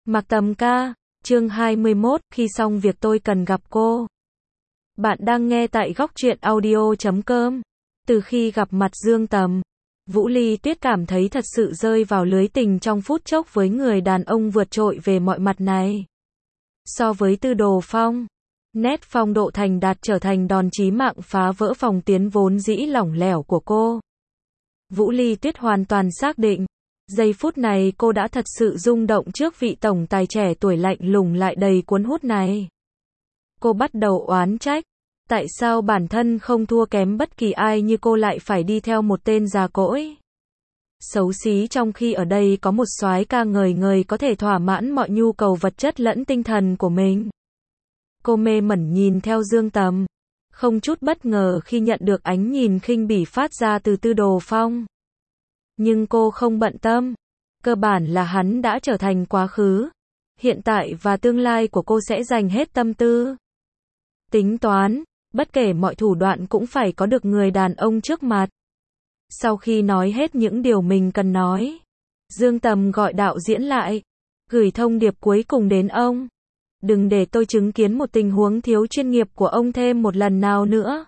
Mạc Tầm ca, chương 21, khi xong việc tôi cần gặp cô. Bạn đang nghe tại góc truyện audio.com. Từ khi gặp mặt Dương Tầm, Vũ Ly Tuyết cảm thấy thật sự rơi vào lưới tình trong phút chốc với người đàn ông vượt trội về mọi mặt này. So với Tư Đồ Phong, nét phong độ thành đạt trở thành đòn chí mạng phá vỡ phòng tuyến vốn dĩ lỏng lẻo của cô. Vũ Ly Tuyết hoàn toàn xác định, giây phút này cô đã thật sự rung động trước vị tổng tài trẻ tuổi lạnh lùng lại đầy cuốn hút này. Cô bắt đầu oán trách, tại sao bản thân không thua kém bất kỳ ai như cô lại phải đi theo một tên già cỗi xấu xí, trong khi ở đây có một soái ca ngời ngời có thể thỏa mãn mọi nhu cầu vật chất lẫn tinh thần của mình. Cô mê mẩn nhìn theo Dương Tầm, không chút bất ngờ khi nhận được ánh nhìn khinh bỉ phát ra từ Tư Đồ Phong. Nhưng cô không bận tâm, cơ bản là hắn đã trở thành quá khứ, hiện tại và tương lai của cô sẽ dành hết tâm tư, tính toán, bất kể mọi thủ đoạn cũng phải có được người đàn ông trước mặt. Sau khi nói hết những điều mình cần nói, Dương Tầm gọi đạo diễn lại, gửi thông điệp cuối cùng đến ông. Đừng để tôi chứng kiến một tình huống thiếu chuyên nghiệp của ông thêm một lần nào nữa.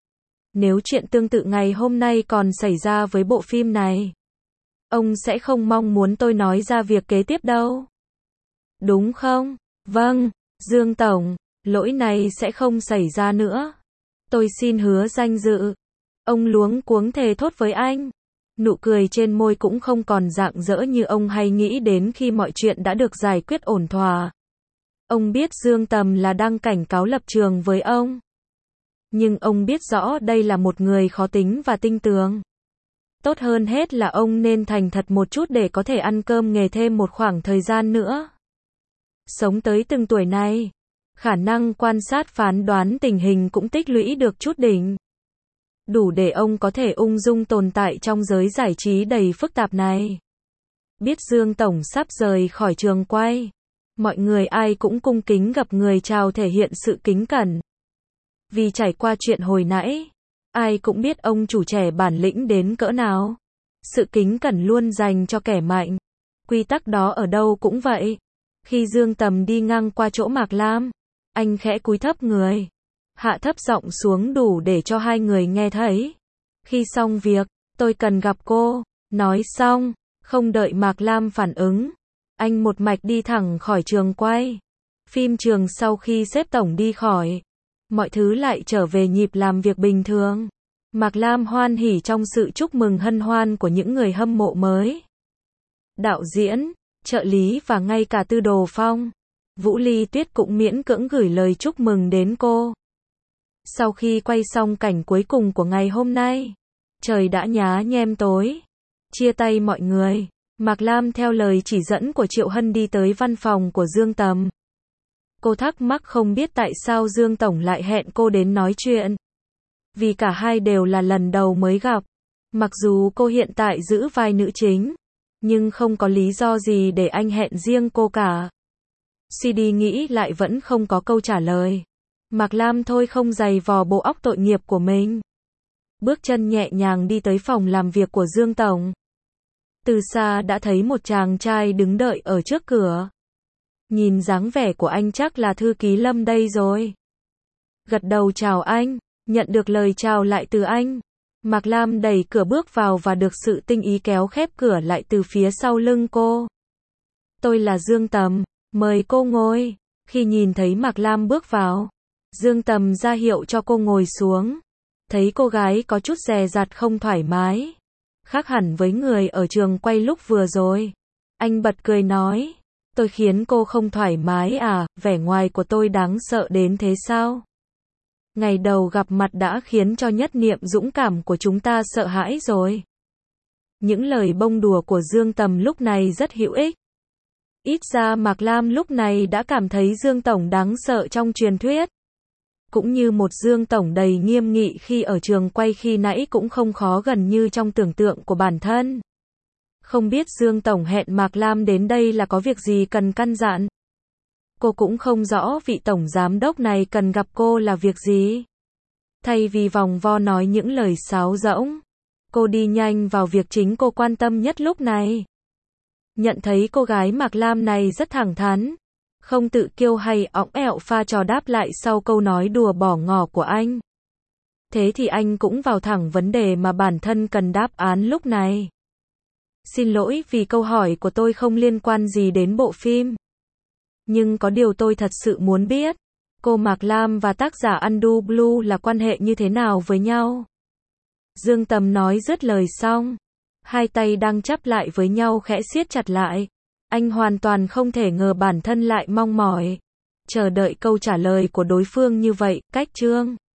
Nếu chuyện tương tự ngày hôm nay còn xảy ra với bộ phim này, ông sẽ không mong muốn tôi nói ra việc kế tiếp đâu. Đúng không? Vâng, Dương Tổng, lỗi này sẽ không xảy ra nữa. Tôi xin hứa danh dự. Ông luống cuống thề thốt với anh. Nụ cười trên môi cũng không còn rạng rỡ như ông hay nghĩ đến khi mọi chuyện đã được giải quyết ổn thỏa. Ông biết Dương Tầm là đang cảnh cáo lập trường với ông. Nhưng ông biết rõ đây là một người khó tính và tinh tường. Tốt hơn hết là ông nên thành thật một chút để có thể ăn cơm nghề thêm một khoảng thời gian nữa. Sống tới từng tuổi này, khả năng quan sát phán đoán tình hình cũng tích lũy được chút đỉnh. Đủ để ông có thể ung dung tồn tại trong giới giải trí đầy phức tạp này. Biết Dương Tổng sắp rời khỏi trường quay, mọi người ai cũng cung kính gặp người chào thể hiện sự kính cẩn. Vì trải qua chuyện hồi nãy, ai cũng biết ông chủ trẻ bản lĩnh đến cỡ nào. Sự kính cẩn luôn dành cho kẻ mạnh. Quy tắc đó ở đâu cũng vậy. Khi Dương Tầm đi ngang qua chỗ Mạc Lam, anh khẽ cúi thấp người, hạ thấp giọng xuống đủ để cho hai người nghe thấy. Khi xong việc, tôi cần gặp cô. Nói xong, không đợi Mạc Lam phản ứng, anh một mạch đi thẳng khỏi trường quay. Phim trường sau khi sếp tổng đi khỏi, mọi thứ lại trở về nhịp làm việc bình thường. Mạc Lam hoan hỉ trong sự chúc mừng hân hoan của những người hâm mộ mới. Đạo diễn, trợ lý và ngay cả Tư Đồ Phong, Vũ Ly Tuyết cũng miễn cưỡng gửi lời chúc mừng đến cô. Sau khi quay xong cảnh cuối cùng của ngày hôm nay, trời đã nhá nhem tối. Chia tay mọi người, Mạc Lam theo lời chỉ dẫn của Triệu Hân đi tới văn phòng của Dương Tầm. Cô thắc mắc không biết tại sao Dương Tổng lại hẹn cô đến nói chuyện. Vì cả hai đều là lần đầu mới gặp. Mặc dù cô hiện tại giữ vai nữ chính, nhưng không có lý do gì để anh hẹn riêng cô cả. Suy đi nghĩ lại vẫn không có câu trả lời. Mạc Lam thôi không giày vò bộ óc tội nghiệp của mình. Bước chân nhẹ nhàng đi tới phòng làm việc của Dương Tổng. Từ xa đã thấy một chàng trai đứng đợi ở trước cửa. Nhìn dáng vẻ của anh chắc là thư ký Lâm đây rồi. Gật đầu chào anh, nhận được lời chào lại từ anh. Mạc Lam đẩy cửa bước vào và được sự tinh ý kéo khép cửa lại từ phía sau lưng cô. Tôi là Dương Tầm, mời cô ngồi. Khi nhìn thấy Mạc Lam bước vào, Dương Tầm ra hiệu cho cô ngồi xuống. Thấy cô gái có chút dè dặt không thoải mái, khác hẳn với người ở trường quay lúc vừa rồi. Anh bật cười nói, tôi khiến cô không thoải mái à, vẻ ngoài của tôi đáng sợ đến thế sao? Ngày đầu gặp mặt đã khiến cho nhất niệm dũng cảm của chúng ta sợ hãi rồi. Những lời bông đùa của Dương Tầm lúc này rất hữu ích. Ít ra Mạc Lam lúc này đã cảm thấy Dương Tổng đáng sợ trong truyền thuyết. Cũng như một Dương Tổng đầy nghiêm nghị khi ở trường quay khi nãy cũng không khó gần như trong tưởng tượng của bản thân. Không biết Dương Tổng hẹn Mạc Lam đến đây là có việc gì cần căn dặn. Cô cũng không rõ vị Tổng Giám đốc này cần gặp cô là việc gì. Thay vì vòng vo nói những lời sáo rỗng, cô đi nhanh vào việc chính cô quan tâm nhất lúc này. Nhận thấy cô gái Mạc Lam này rất thẳng thắn, không tự kiêu hay õng ẹo pha trò đáp lại sau câu nói đùa bỏ ngỏ của anh. Thế thì anh cũng vào thẳng vấn đề mà bản thân cần đáp án lúc này. Xin lỗi vì câu hỏi của tôi không liên quan gì đến bộ phim. Nhưng có điều tôi thật sự muốn biết, cô Mạc Lam và tác giả Undo Blue là quan hệ như thế nào với nhau? Dương Tầm nói dứt lời xong, hai tay đang chắp lại với nhau khẽ siết chặt lại. Anh hoàn toàn không thể ngờ bản thân lại mong mỏi chờ đợi câu trả lời của đối phương như vậy. Cách chương